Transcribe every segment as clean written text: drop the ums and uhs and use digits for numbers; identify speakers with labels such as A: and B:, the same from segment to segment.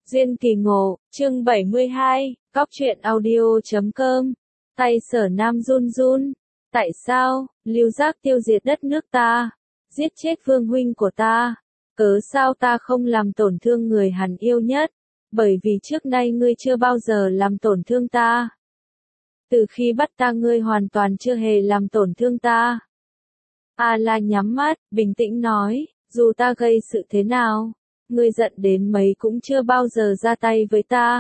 A: Duyên kỳ ngộ, chương 72, Cóc truyện audio.com. Tay Sở Nam run run. Tại sao, Lưu Giác tiêu diệt đất nước ta, giết chết vương huynh của ta, cớ sao ta không làm tổn thương người hắn yêu nhất? Bởi vì trước nay ngươi chưa bao giờ làm tổn thương ta. Từ khi bắt ta ngươi hoàn toàn chưa hề làm tổn thương ta. A-la nhắm mắt, bình tĩnh nói, dù ta gây sự thế nào, ngươi giận đến mấy cũng chưa bao giờ ra tay với ta.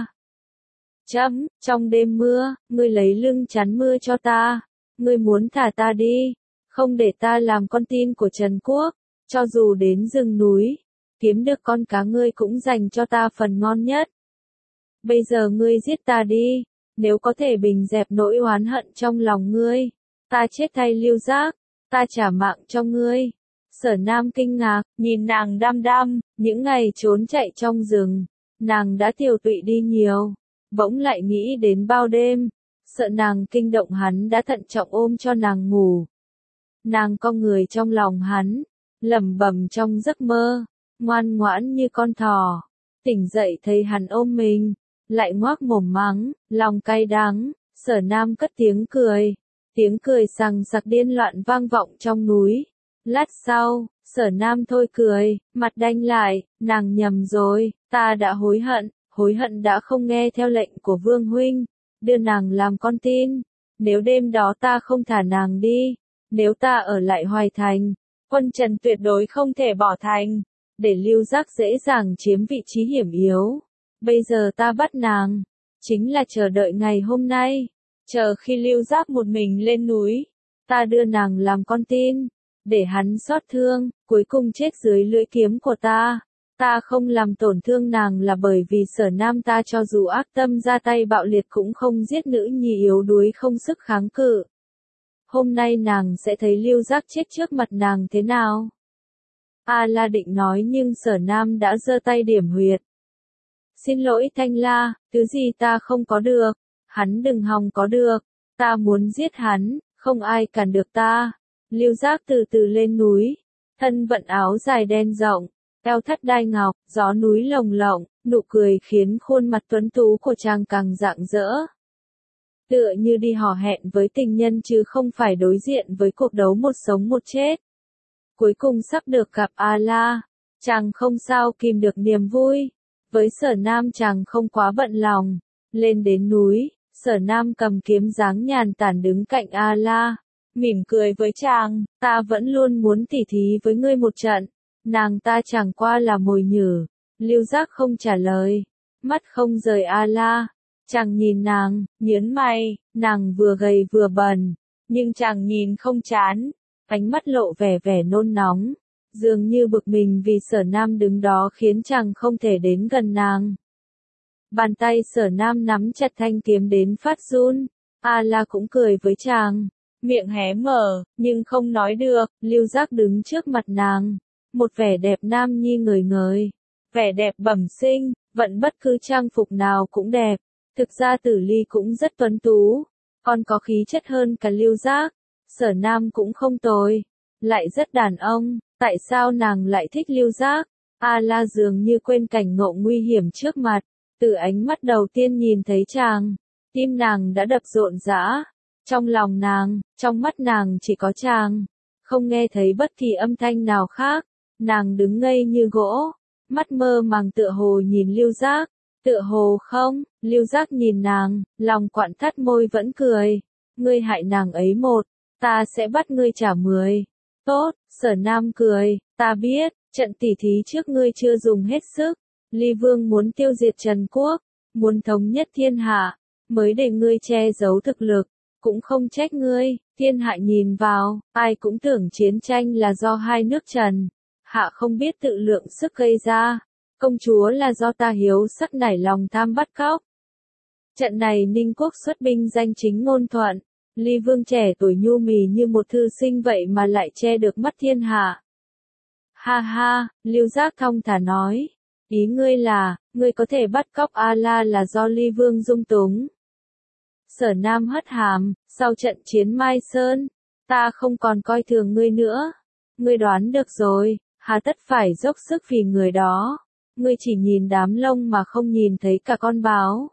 A: Trong đêm mưa, ngươi lấy lưng chắn mưa cho ta. Ngươi muốn thả ta đi, không để ta làm con tin của Trần Quốc, cho dù đến rừng núi, kiếm được con cá ngươi cũng dành cho ta phần ngon nhất. Bây giờ ngươi giết ta đi, nếu có thể bình dẹp nỗi oán hận trong lòng ngươi, ta chết thay Lưu Giác, ta trả mạng cho ngươi. Sở Nam kinh ngạc, nhìn nàng đăm đăm, những ngày trốn chạy trong rừng, nàng đã tiều tụy đi nhiều, bỗng lại nghĩ đến bao đêm, sợ nàng kinh động hắn đã thận trọng ôm cho nàng ngủ. Nàng cong người trong lòng hắn, lẩm bẩm trong giấc mơ, ngoan ngoãn như con thỏ, tỉnh dậy thấy hắn ôm mình, lại ngoác mồm mắng, lòng cay đắng. Sở Nam cất tiếng cười sằng sặc điên loạn vang vọng trong núi. Lát sau, Sở Nam thôi cười, mặt đanh lại, nàng nhầm rồi, ta đã hối hận đã không nghe theo lệnh của Vương huynh, đưa nàng làm con tin. Nếu đêm đó ta không thả nàng đi, nếu ta ở lại Hoài Thành, quân Trần tuyệt đối không thể bỏ thành, để Lưu Giác dễ dàng chiếm vị trí hiểm yếu. Bây giờ ta bắt nàng, chính là chờ đợi ngày hôm nay, chờ khi Lưu Giác một mình lên núi, ta đưa nàng làm con tin, để hắn xót thương, cuối cùng chết dưới lưỡi kiếm của ta. Ta không làm tổn thương nàng là bởi vì Sở Nam ta cho dù ác tâm ra tay bạo liệt cũng không giết nữ nhi yếu đuối không sức kháng cự. Hôm nay nàng sẽ thấy Lưu Giác chết trước mặt nàng thế nào? A-la định nói nhưng Sở Nam đã giơ tay điểm huyệt. Xin lỗi Thanh La, thứ gì ta không có được, hắn đừng hòng có được, ta muốn giết hắn, không ai cản được ta. Lưu Giác từ từ lên núi, thân vận áo dài đen rộng, eo thắt đai ngọc, gió núi lồng lộng, nụ cười khiến khuôn mặt tuấn tú của chàng càng rạng rỡ. Tựa như đi hò hẹn với tình nhân chứ không phải đối diện với cuộc đấu một sống một chết. Cuối cùng sắp được gặp A-la, chàng không sao kìm được niềm vui. Với Sở Nam chàng không quá bận lòng. Lên đến núi, Sở Nam cầm kiếm dáng nhàn tản đứng cạnh A-la, mỉm cười với chàng, ta vẫn luôn muốn tỉ thí với ngươi một trận. Nàng ta chẳng qua là mồi nhử. Lưu Giác không trả lời, mắt không rời A-la. Chàng nhìn nàng, nhớn mày, nàng vừa gầy vừa bần, nhưng chàng nhìn không chán, ánh mắt lộ vẻ nôn nóng, dường như bực mình vì Sở Nam đứng đó khiến chàng không thể đến gần nàng. Bàn tay Sở Nam nắm chặt thanh kiếm đến phát run, A-la cũng cười với chàng, miệng hé mở, nhưng không nói được. Lưu Giác đứng trước mặt nàng, một vẻ đẹp nam nhi ngời ngời, vẻ đẹp bẩm sinh, vẫn bất cứ trang phục nào cũng đẹp. Thực ra Tử Ly cũng rất tuấn tú, còn có khí chất hơn cả Lưu Giác. Sở Nam cũng không tồi, lại rất đàn ông, tại sao nàng lại thích Lưu Giác? A-la dường như quên cảnh ngộ nguy hiểm trước mặt, từ ánh mắt đầu tiên nhìn thấy chàng, tim nàng đã đập rộn rã. Trong lòng nàng, trong mắt nàng chỉ có chàng, không nghe thấy bất kỳ âm thanh nào khác. Nàng đứng ngây như gỗ, mắt mơ màng tựa hồ nhìn Lưu Giác. Tựa hồ không, Lưu Giác nhìn nàng, lòng quặn thắt môi vẫn cười. Ngươi hại nàng ấy một, ta sẽ bắt ngươi trả 10. Tốt, Sở Nam cười, ta biết, trận tỉ thí trước ngươi chưa dùng hết sức. Ly Vương muốn tiêu diệt Trần Quốc, muốn thống nhất thiên hạ, mới để ngươi che giấu thực lực, cũng không trách ngươi. Thiên hạ nhìn vào, ai cũng tưởng chiến tranh là do hai nước Trần Hạ không biết tự lượng sức gây ra. Công chúa là do ta hiếu sắc nảy lòng tham bắt cóc. Trận này Ninh Quốc xuất binh danh chính ngôn thuận, Ly Vương trẻ tuổi nhu mì như một thư sinh vậy mà lại che được mắt thiên hạ. Ha ha, Lưu Giác thong thả nói, ý ngươi là, ngươi có thể bắt cóc A-la là do Ly Vương dung túng. Sở Nam hất hàm, sau trận chiến Mai Sơn, ta không còn coi thường ngươi nữa. Ngươi đoán được rồi, hà tất phải dốc sức vì người đó. ngươi chỉ nhìn đám lông mà không nhìn thấy cả con báo.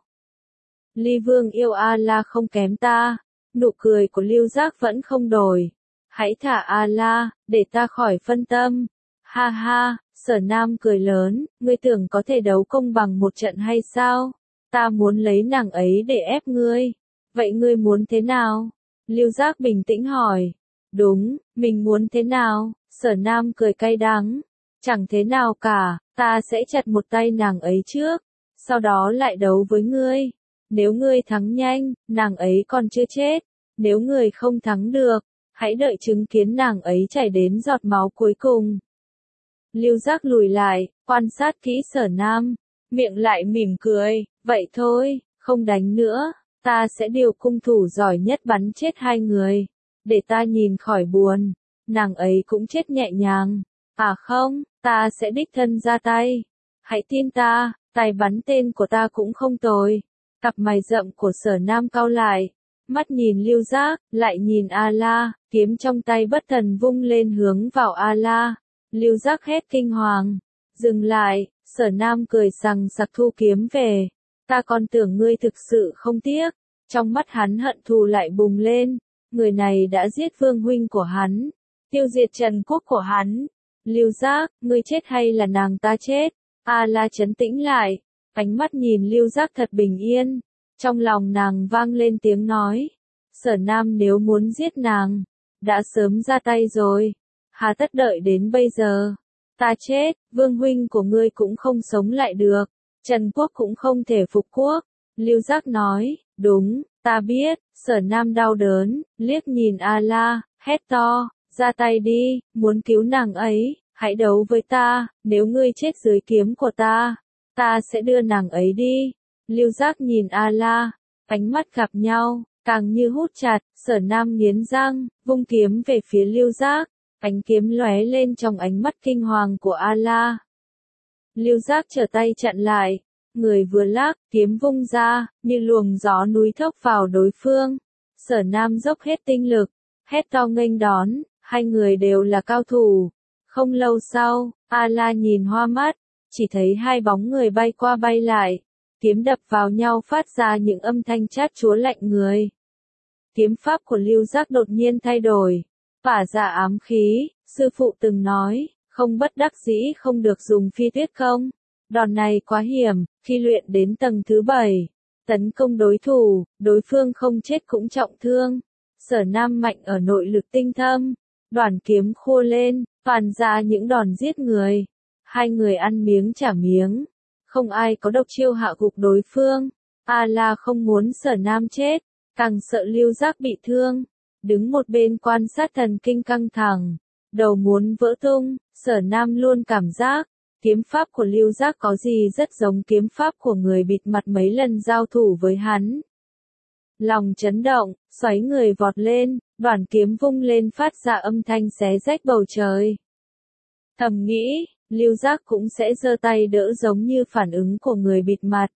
A: Ly Vương yêu A-la không kém ta, nụ cười của Lưu Giác vẫn không đổi. Hãy thả A-la, để ta khỏi phân tâm. Ha ha, Sở Nam cười lớn, ngươi tưởng có thể đấu công bằng một trận hay sao? Ta muốn lấy nàng ấy để ép ngươi. Vậy ngươi muốn thế nào? Lưu Giác bình tĩnh hỏi. Đúng, mình muốn thế nào? Sở Nam cười cay đắng. Chẳng thế nào cả, ta sẽ chặt một tay nàng ấy trước, sau đó lại đấu với ngươi. Nếu ngươi thắng nhanh, nàng ấy còn chưa chết. Nếu ngươi không thắng được, hãy đợi chứng kiến nàng ấy chảy đến giọt máu cuối cùng. Lưu Giác lùi lại, quan sát kỹ Sở Nam, miệng lại mỉm cười, vậy thôi, không đánh nữa, ta sẽ điều cung thủ giỏi nhất bắn chết hai người, để ta nhìn khỏi buồn, nàng ấy cũng chết nhẹ nhàng. À không, ta sẽ đích thân ra tay. Hãy tin ta, tài bắn tên của ta cũng không tồi. Cặp mày rậm của Sở Nam cau lại, mắt nhìn Lưu Giác, lại nhìn A-la, kiếm trong tay bất thần vung lên hướng vào A-la. Lưu Giác hét kinh hoàng, dừng lại, Sở Nam cười sằng sặc thu kiếm về. Ta còn tưởng ngươi thực sự không tiếc. Trong mắt hắn hận thù lại bùng lên, người này đã giết vương huynh của hắn, tiêu diệt Trần quốc của hắn. Lưu Giác, ngươi chết hay là nàng ta chết? A-la trấn tĩnh lại, ánh mắt nhìn Lưu Giác thật bình yên. Trong lòng nàng vang lên tiếng nói, Sở Nam nếu muốn giết nàng, đã sớm ra tay rồi. Hà tất đợi đến bây giờ? Ta chết, vương huynh của ngươi cũng không sống lại được, Trần quốc cũng không thể phục quốc. Lưu Giác nói, đúng, ta biết. Sở Nam đau đớn, liếc nhìn A-la, hét to, ra tay đi, muốn cứu nàng ấy, hãy đấu với ta, nếu ngươi chết dưới kiếm của ta sẽ đưa nàng ấy đi. Lưu Giác nhìn A-la, ánh mắt gặp nhau, càng như hút chặt. Sở Nam nghiến răng, vung kiếm về phía Lưu Giác, ánh kiếm lóe lên trong ánh mắt kinh hoàng của A-la. Lưu Giác trở tay chặn lại, người vừa lắc, kiếm vung ra, như luồng gió núi thốc vào đối phương. Sở Nam dốc hết tinh lực, hét to nghênh đón, hai người đều là cao thủ. Không lâu sau, A-la nhìn hoa mắt, chỉ thấy hai bóng người bay qua bay lại, kiếm đập vào nhau phát ra những âm thanh chát chúa lạnh người. Kiếm pháp của Lưu Giác đột nhiên thay đổi, phả ra ám khí, sư phụ từng nói, không bất đắc dĩ không được dùng phi tuyết công. Đòn này quá hiểm, khi luyện đến tầng thứ 7, tấn công đối thủ, đối phương không chết cũng trọng thương. Sở Nam mạnh ở nội lực tinh thâm, đoản kiếm khô lên, phàn ra những đòn giết người. Hai người ăn miếng trả miếng, không ai có độc chiêu hạ gục đối phương. A-la không muốn Sở Nam chết, càng sợ Lưu Giác bị thương, đứng một bên quan sát thần kinh căng thẳng, đầu muốn vỡ tung. Sở Nam luôn cảm giác, kiếm pháp của Lưu Giác có gì rất giống kiếm pháp của người bịt mặt mấy lần giao thủ với hắn. Lòng chấn động, xoáy người vọt lên, đoản kiếm vung lên phát ra âm thanh xé rách bầu trời. Thầm nghĩ, Lưu Giác cũng sẽ giơ tay đỡ giống như phản ứng của người bịt mặt.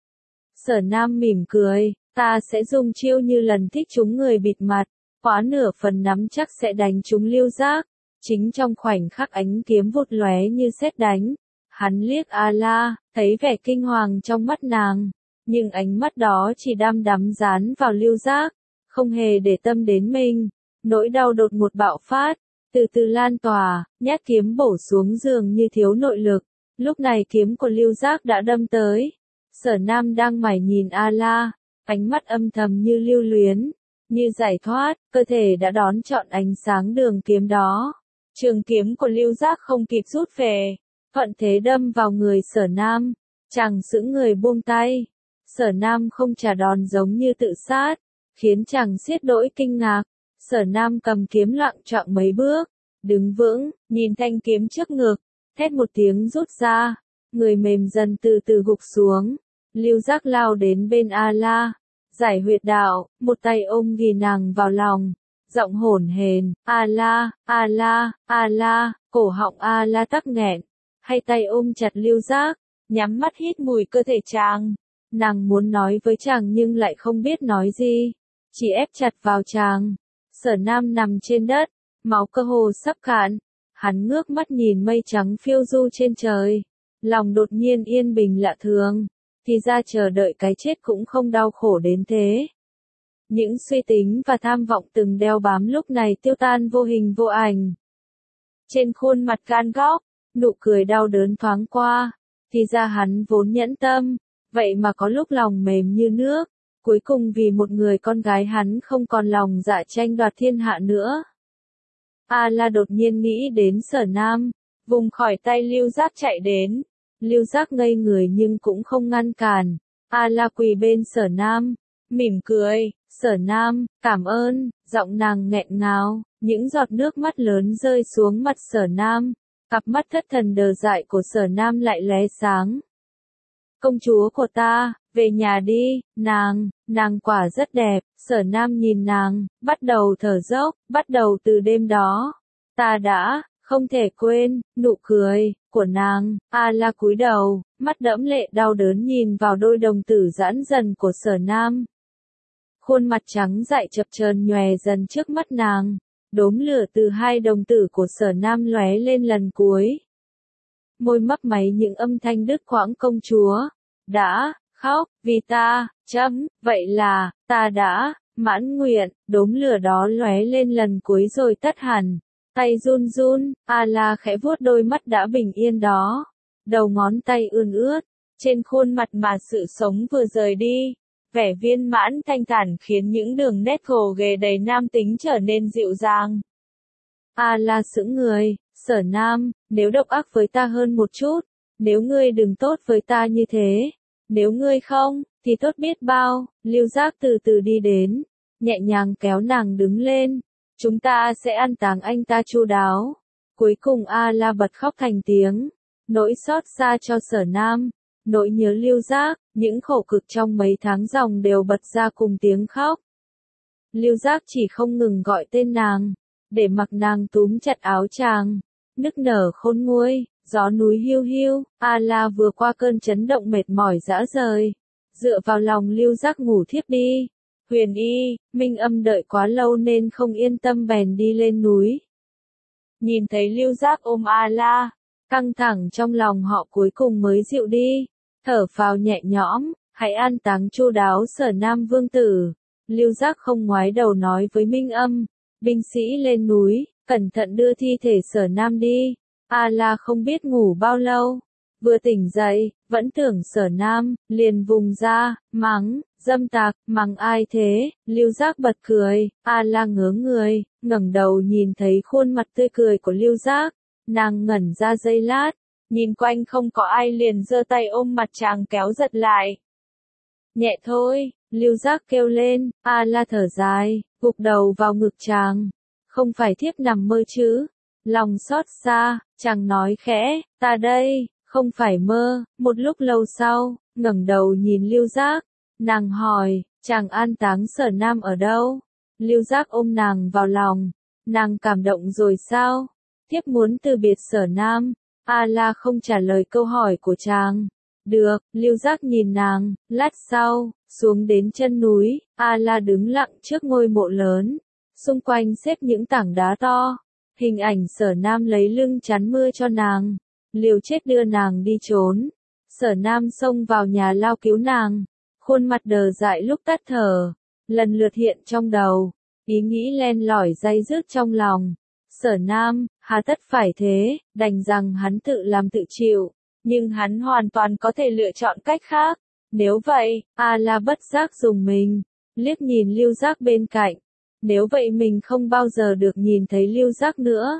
A: Sở Nam mỉm cười, ta sẽ dùng chiêu như lần thích trúng người bịt mặt, quá nửa phần nắm chắc sẽ đánh trúng Lưu Giác. Chính trong khoảnh khắc ánh kiếm vụt lóe như sét đánh, hắn liếc A-la, thấy vẻ kinh hoàng trong mắt nàng, nhưng ánh mắt đó chỉ đăm dán vào Lưu Giác, không hề để tâm đến mình. Nỗi đau đột ngột bạo phát, từ từ lan tỏa, nhát kiếm bổ xuống giường như thiếu nội lực. Lúc này kiếm của Lưu Giác đã đâm tới. Sở Nam đang mải nhìn A-la, ánh mắt âm thầm như lưu luyến, như giải thoát, cơ thể đã đón trọn ánh sáng đường kiếm đó. Trường kiếm của Lưu Giác không kịp rút về, thuận thế đâm vào người Sở Nam, chàng sững người buông tay. Sở Nam không trả đòn giống như tự sát, khiến chàng xiết đỗi kinh ngạc. Sở Nam cầm kiếm loạng choạng mấy bước, đứng vững, nhìn thanh kiếm trước ngực, thét một tiếng rút ra, người mềm dần từ từ gục xuống. Lưu Giác lao đến bên A-la, giải huyệt đạo, một tay ôm ghì nàng vào lòng, giọng hổn hển, A-la, A-la, A-la, cổ họng A-la tắc nghẹn, hai tay ôm chặt Lưu Giác, nhắm mắt hít mùi cơ thể chàng. Nàng muốn nói với chàng nhưng lại không biết nói gì, chỉ ép chặt vào chàng. Sở Nam nằm trên đất, máu cơ hồ sắp cạn, hắn ngước mắt nhìn mây trắng phiêu du trên trời, lòng đột nhiên yên bình lạ thường, thì ra chờ đợi cái chết cũng không đau khổ đến thế. Những suy tính và tham vọng từng đeo bám lúc này tiêu tan vô hình vô ảnh. Trên khuôn mặt gan góc, nụ cười đau đớn thoáng qua, thì ra hắn vốn nhẫn tâm, vậy mà có lúc lòng mềm như nước, cuối cùng vì một người con gái hắn không còn lòng dạ tranh đoạt thiên hạ nữa. A La đột nhiên nghĩ đến Sở Nam, vùng khỏi tay Lưu Giác chạy đến. Lưu Giác ngây người nhưng cũng không ngăn cản. A La quỳ bên Sở Nam, mỉm cười, Sở Nam, cảm ơn, giọng nàng nghẹn ngào, những giọt nước mắt lớn rơi xuống mặt Sở Nam, cặp mắt thất thần đờ dại của Sở Nam lại lóe sáng. Công chúa của ta, về nhà đi, nàng quả rất đẹp, Sở Nam nhìn nàng, bắt đầu thở dốc, bắt đầu từ đêm đó. Ta đã, không thể quên, nụ cười, của nàng. A La cúi đầu, mắt đẫm lệ đau đớn nhìn vào đôi đồng tử giãn dần của Sở Nam. Khuôn mặt trắng dại chập chờn nhòe dần trước mắt nàng, đốm lửa từ hai đồng tử của Sở Nam lóe lên lần cuối. Môi mấp máy những âm thanh đứt quãng công chúa. Đã, khóc, vì ta, vậy là, ta đã, mãn nguyện, đốm lửa đó lóe lên lần cuối rồi tắt hẳn. Tay run run, A La khẽ vuốt đôi mắt đã bình yên đó. Đầu ngón tay ươn ướt, trên khuôn mặt mà sự sống vừa rời đi. Vẻ viên mãn thanh thản khiến những đường nét gồ ghề đầy nam tính trở nên dịu dàng. A La sững người, Sở Nam, nếu độc ác với ta hơn một chút, nếu ngươi đừng tốt với ta như thế, nếu ngươi không, thì tốt biết bao. Lưu Giác từ từ đi đến, nhẹ nhàng kéo nàng đứng lên. Chúng ta sẽ an táng anh ta chu đáo. Cuối cùng A La bật khóc thành tiếng. Nỗi xót xa cho Sở Nam, nỗi nhớ Lưu Giác, những khổ cực trong mấy tháng ròng đều bật ra cùng tiếng khóc. Lưu Giác chỉ không ngừng gọi tên nàng, để mặc nàng túm chặt áo chàng, nức nở khôn nguôi. Gió núi hiu hiu, A La vừa qua cơn chấn động mệt mỏi rã rời, dựa vào lòng Lưu Giác ngủ thiếp đi. Huyền Y, Minh Âm đợi quá lâu nên không yên tâm bèn đi lên núi. Nhìn thấy Lưu Giác ôm A La, căng thẳng trong lòng họ cuối cùng mới dịu đi, thở phào nhẹ nhõm, hãy an táng chu đáo Sở Nam vương tử. Lưu Giác không ngoái đầu nói với Minh Âm, binh sĩ lên núi, cẩn thận đưa thi thể Sở Nam đi. A La không biết ngủ bao lâu, vừa tỉnh dậy, vẫn tưởng Sở Nam, liền vùng ra, mắng, dâm tặc, mắng ai thế? Lưu Giác bật cười. A La ngớ người, ngẩng đầu nhìn thấy khuôn mặt tươi cười của Lưu Giác, nàng ngẩn ra giây lát, nhìn quanh không có ai liền giơ tay ôm mặt chàng kéo giật lại. Nhẹ thôi, Lưu Giác kêu lên. A La thở dài, gục đầu vào ngực chàng, không phải thiếp nằm mơ chứ? Lòng xót xa, chàng nói khẽ, ta đây, không phải mơ. Một lúc lâu sau, ngẩng đầu nhìn Lưu Giác, nàng hỏi, chàng an táng Sở Nam ở đâu? Lưu Giác ôm nàng vào lòng, nàng cảm động rồi sao? Thiếp muốn từ biệt Sở Nam. A La không trả lời câu hỏi của chàng. Được, Lưu Giác nhìn nàng, lát sau, xuống đến chân núi, A La đứng lặng trước ngôi mộ lớn, xung quanh xếp những tảng đá to. Hình ảnh Sở Nam lấy lưng chắn mưa cho nàng, liều chết đưa nàng đi trốn. Sở Nam xông vào nhà lao cứu nàng, khuôn mặt đờ dại lúc tắt thở, lần lượt hiện trong đầu, ý nghĩ len lỏi day dứt trong lòng. Sở Nam, hà tất phải thế, đành rằng hắn tự làm tự chịu, nhưng hắn hoàn toàn có thể lựa chọn cách khác. Nếu vậy, A La bất giác dùng mình, liếc nhìn Lưu Giác bên cạnh. Nếu vậy mình không bao giờ được nhìn thấy Lưu Giác nữa.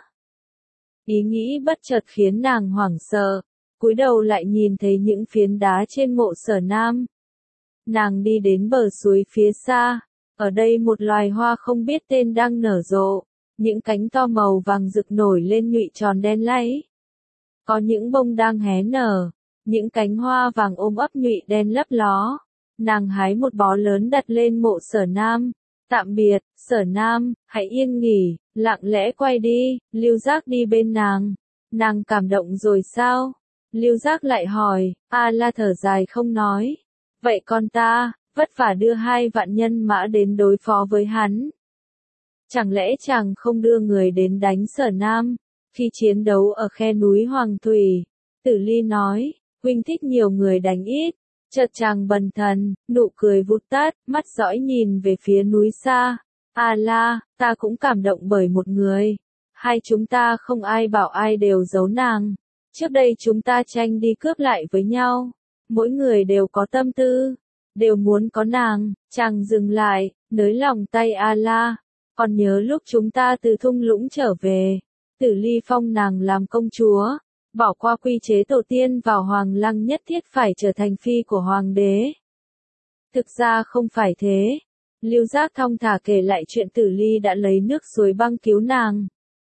A: Ý nghĩ bất chợt khiến nàng hoảng sợ, cúi đầu lại nhìn thấy những phiến đá trên mộ Sở Nam. Nàng đi đến bờ suối phía xa, ở đây một loài hoa không biết tên đang nở rộ, những cánh to màu vàng rực nổi lên nhụy tròn đen láy. Có những bông đang hé nở, những cánh hoa vàng ôm ấp nhụy đen lấp ló. Nàng hái một bó lớn đặt lên mộ Sở Nam. Tạm biệt, Sở Nam, hãy yên nghỉ, lặng lẽ quay đi. Lưu Giác đi bên nàng. Nàng cảm động rồi sao? Lưu Giác lại hỏi. A La thở dài không nói. Vậy con ta, vất vả đưa 2 vạn nhân mã đến đối phó với hắn. Chẳng lẽ chàng không đưa người đến đánh Sở Nam? Khi chiến đấu ở khe núi Hoàng Thủy, Tử Ly nói, huynh thích nhiều người đánh ít. Chợt chàng bần thần, nụ cười vụt tắt, mắt dõi nhìn về phía núi xa. A la, ta cũng cảm động bởi một người. Hai chúng ta không ai bảo ai đều giấu nàng. Trước đây chúng ta tranh đi cướp lại với nhau. Mỗi người đều có tâm tư, đều muốn có nàng. Chàng dừng lại, nới lòng tay A la. Còn nhớ lúc chúng ta từ thung lũng trở về, Tử Ly phong nàng làm công chúa, bỏ qua quy chế tổ tiên vào hoàng lăng nhất thiết phải trở thành phi của hoàng đế. Thực ra không phải thế. Lưu Giác thong thả kể lại chuyện Tử Ly đã lấy nước suối băng cứu nàng.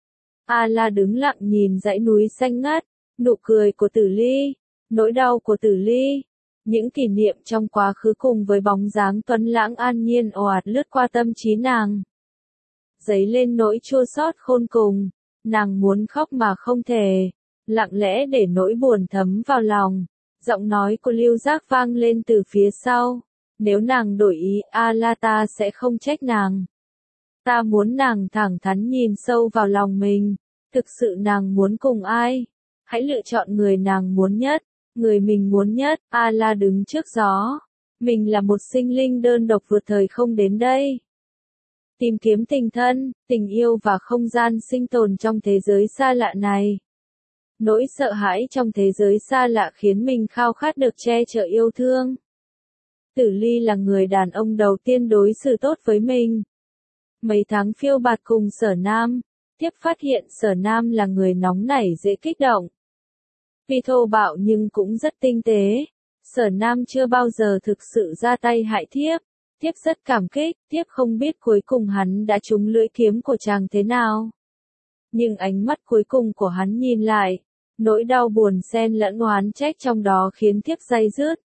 A: A la đứng lặng nhìn dãy núi xanh ngắt, nụ cười của Tử Ly, nỗi đau của Tử Ly, những kỷ niệm trong quá khứ cùng với bóng dáng tuấn lãng an nhiên ồ ạt lướt qua tâm trí nàng. Dấy lên nỗi chua xót khôn cùng, nàng muốn khóc mà không thể, lặng lẽ để nỗi buồn thấm vào lòng. Giọng nói của Lưu Giác vang lên từ phía sau, nếu nàng đổi ý A la ta sẽ không trách nàng. Ta muốn nàng thẳng thắn nhìn sâu vào lòng mình, thực sự nàng muốn cùng ai, hãy lựa chọn người nàng muốn nhất, người mình muốn nhất. A la đứng trước gió, mình là một sinh linh đơn độc vượt thời không đến đây. Tìm kiếm tình thân, tình yêu và không gian sinh tồn trong thế giới xa lạ này. Nỗi sợ hãi trong thế giới xa lạ khiến mình khao khát được che chở yêu thương. Tử Ly là người đàn ông đầu tiên đối xử tốt với mình. Mấy tháng phiêu bạt cùng Sở Nam, tiếp phát hiện Sở Nam là người nóng nảy dễ kích động. Vì thô bạo nhưng cũng rất tinh tế, Sở Nam chưa bao giờ thực sự ra tay hại thiếp. Thiếp rất cảm kích, thiếp không biết cuối cùng hắn đã trúng lưỡi kiếm của chàng thế nào. Nhưng ánh mắt cuối cùng của hắn nhìn lại, nỗi đau buồn xen lẫn oán trách trong đó khiến thiếp day dứt.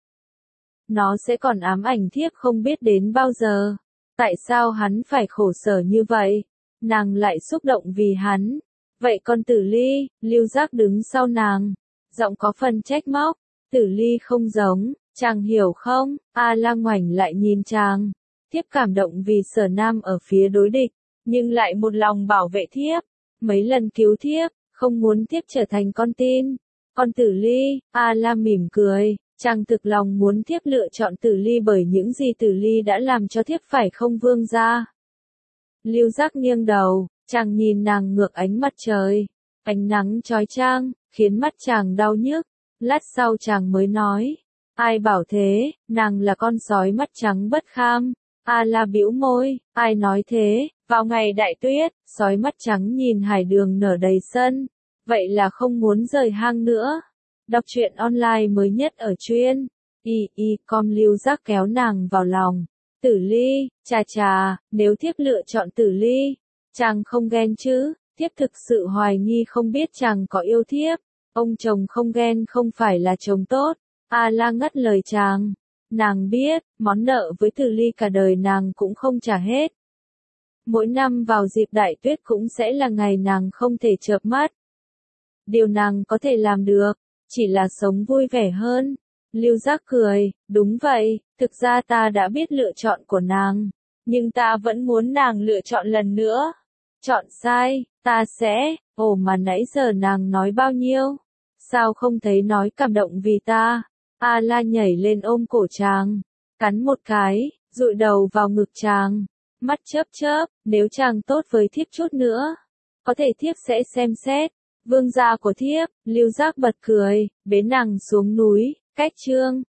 A: Nó sẽ còn ám ảnh thiếp không biết đến bao giờ. Tại sao hắn phải khổ sở như vậy? Nàng lại xúc động vì hắn. Vậy con Tử Ly, Lưu Giác đứng sau nàng, giọng có phần trách móc. Tử Ly không giống, chàng hiểu không? A la ngoảnh lại nhìn chàng. Thiếp cảm động vì Sở Nam ở phía đối địch, nhưng lại một lòng bảo vệ thiếp. Mấy lần cứu thiếp, không muốn thiếp trở thành con tin. Con Tử Ly, A la mỉm cười, chàng thực lòng muốn thiếp lựa chọn Tử Ly bởi những gì Tử Ly đã làm cho thiếp phải không vương gia. Lưu Giác nghiêng đầu, chàng nhìn nàng ngược ánh mặt trời. Ánh nắng chói chang, khiến mắt chàng đau nhức. Lát sau chàng mới nói, ai bảo thế, nàng là con sói mắt trắng bất kham. A la bĩu môi, ai nói thế, vào ngày đại tuyết, sói mắt trắng nhìn hải đường nở đầy sân, vậy là không muốn rời hang nữa. Đọc truyện online mới nhất ở truyên com. Lưu Giác kéo nàng vào lòng. Tử Ly, chà, nếu thiếp lựa chọn Tử Ly, chàng không ghen chứ? Thiếp thực sự hoài nghi không biết chàng có yêu thiếp. Ông chồng không ghen không phải là chồng tốt. A la ngắt lời chàng. Nàng biết, món nợ với Tử Ly cả đời nàng cũng không trả hết. Mỗi năm vào dịp đại tuyết cũng sẽ là ngày nàng không thể chợp mắt. Điều nàng có thể làm được, chỉ là sống vui vẻ hơn. Lưu Giác cười, đúng vậy, thực ra ta đã biết lựa chọn của nàng, nhưng ta vẫn muốn nàng lựa chọn lần nữa. Chọn sai, ta sẽ, mà nãy giờ nàng nói bao nhiêu? Sao không thấy nói cảm động vì ta? A la nhảy lên ôm cổ chàng, cắn một cái, dụi đầu vào ngực chàng, mắt chớp, nếu chàng tốt với thiếp chút nữa, có thể thiếp sẽ xem xét. Vương gia của thiếp, Lưu Giác bật cười, bế nàng xuống núi, cách chương